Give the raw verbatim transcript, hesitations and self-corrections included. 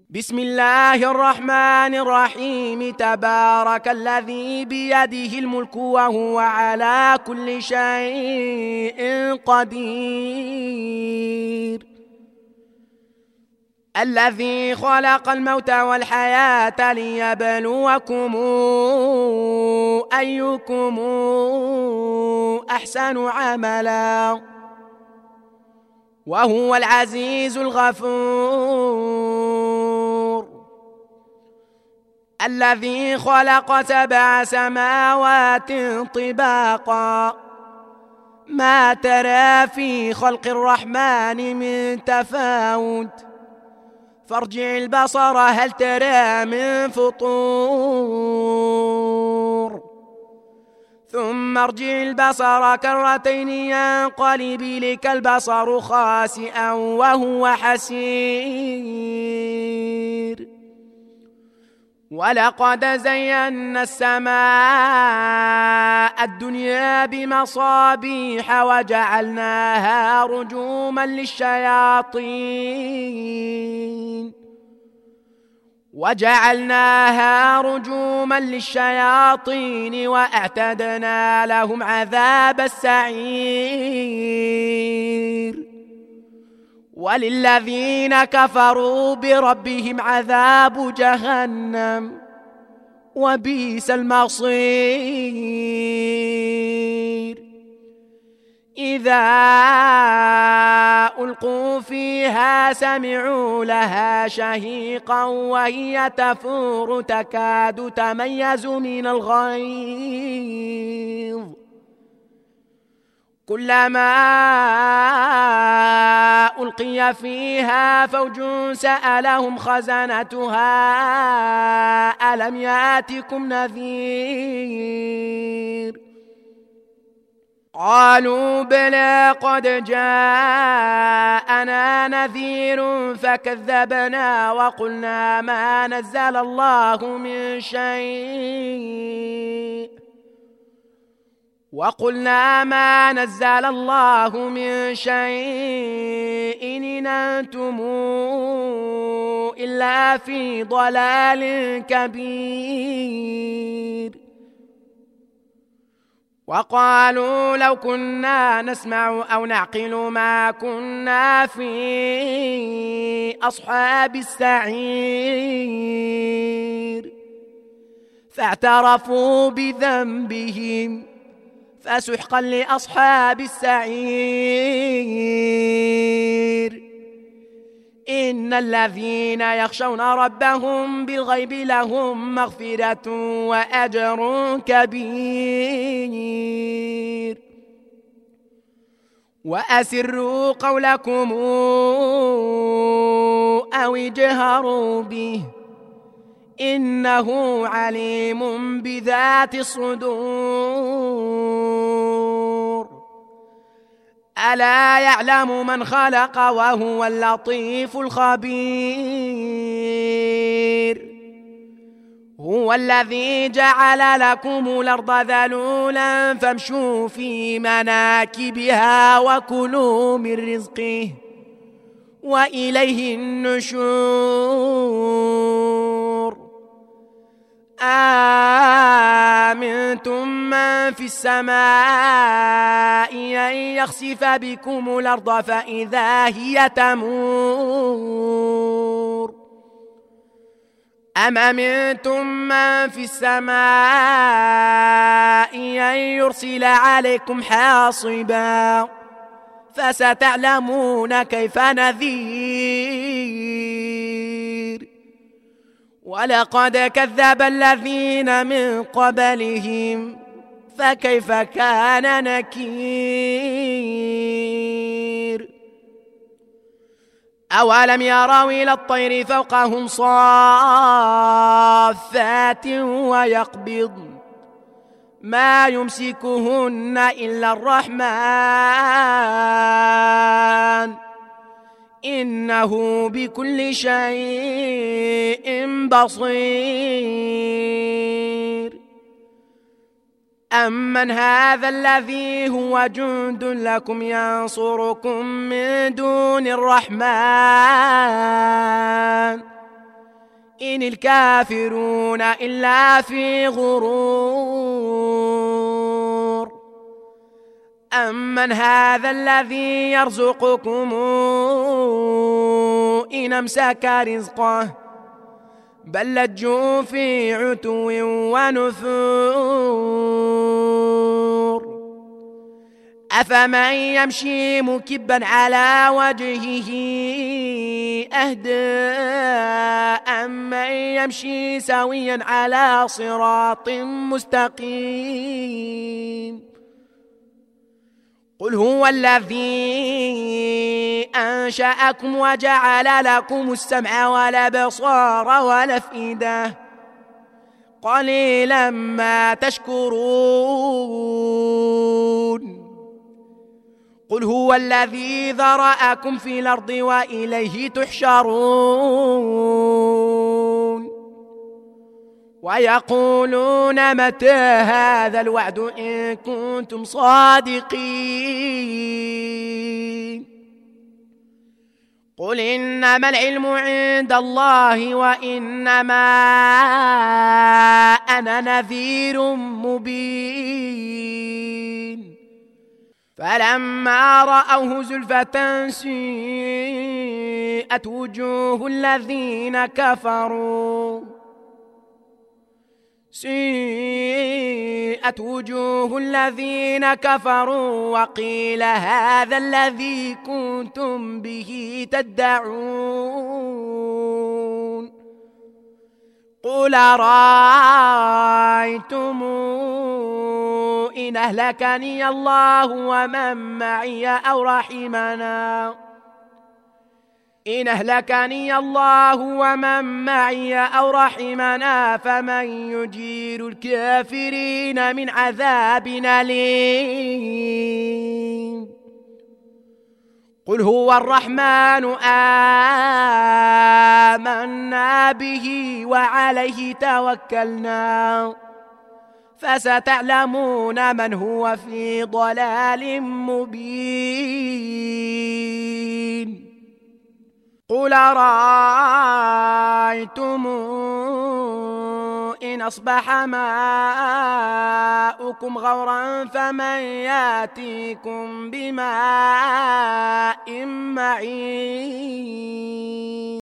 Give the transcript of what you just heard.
بسم الله الرحمن الرحيم. تبارك الذي بيده الملك وهو على كل شيء قدير، الذي خلق الموت والحياة ليبلوكم أيكم أحسن عملا، وهو العزيز الغفور، الذي خلق سبع سماوات طباقا، ما ترى في خلق الرحمن من تفاوت، فارجع البصر هل ترى من فطور، ثم ارجع البصر كرتين ينقلب إليك البصر خاسئا وهو حسير. ولقد زينا السماء الدنيا بمصابيح وجعلناها رجوما للشياطين وجعلناها رجوما للشياطين وأعتدنا لهم عذاب السعير. وللذين كفروا بربهم عذاب جهنم وبئس المصير. إذا ألقوا فيها سمعوا لها شهيقا وهي تفور تكاد تميز من الغيظ، كلما ألقي فيها فوج سألهم خزنتها ألم يأتكم نذير، قالوا بلى قد جاءنا نذير فكذبنا وقلنا ما نزل الله من شيء وقلنا ما نزل الله من شيء إن أنتم إلا في ضلال كبير. وقالوا لو كنا نسمع أو نعقل ما كنا في أصحاب السعير، فاعترفوا بذنبهم فسحقا لأصحاب السعير. إن الذين يخشون ربهم بالغيب لهم مغفرة وأجر كبير. وأسروا قولكم أو اجهروا به إنه عليم بذات الصدور. ألا يعلم من خلق وهو اللطيف الخبير. هو الذي جعل لكم الأرض ذلولا فامشوا في مناكبها وكلوا من رزقه وإليه النشور. آمنتم من في السماء أن يخسف بكم الأرض فإذا هي تمور، أم أمنتم من في السماء أن يرسل عليكم حاصبا فستعلمون كيف نذير. ولقد كذب الذين من قبلهم فكيف كان نكير. أولم يروا إلى الطير فوقهم صافات ويقبضن ما يمسكهن إلا الرحمن إنه بكل شيء بصير. أمن هذا الذي هو جند لكم ينصركم من دون الرحمن إن الكافرون إلا في غرور. أمن هذا الذي يرزقكم إن أمسك رزقه بل لجوا في عتو ونفور. أفمن يمشي مكبا على وجهه أهدى أمن يمشي سويا على صراط مستقيم. قل هو الذي أنشأكم وجعل لكم السمع والأبصار والأفئدة قليلا ما تشكرون. قل هو الذي ذرأكم في الأرض وإليه تحشرون. ويقولون متى هذا الوعد إن كنتم صادقين. قل إنما العلم عند الله وإنما أنا نذير مبين. فلما رأوه زلفة سيئت وجوه الذين كفروا سيئت وجوه الذين كفروا وقيل هذا الذي كنتم به تدعون. قل أرأيتم إن أهلكني الله ومن معي أو رحمنا إن أهلكني الله ومن معي أو رحمنا فمن يجير الكافرين من عذاب أليم. قل هو الرحمن آمنا به وعليه توكلنا فستعلمون من هو في ضلال مبين. قل أرأيتم إن أصبح ماؤكم غورا فمن يأتيكم بماء معين.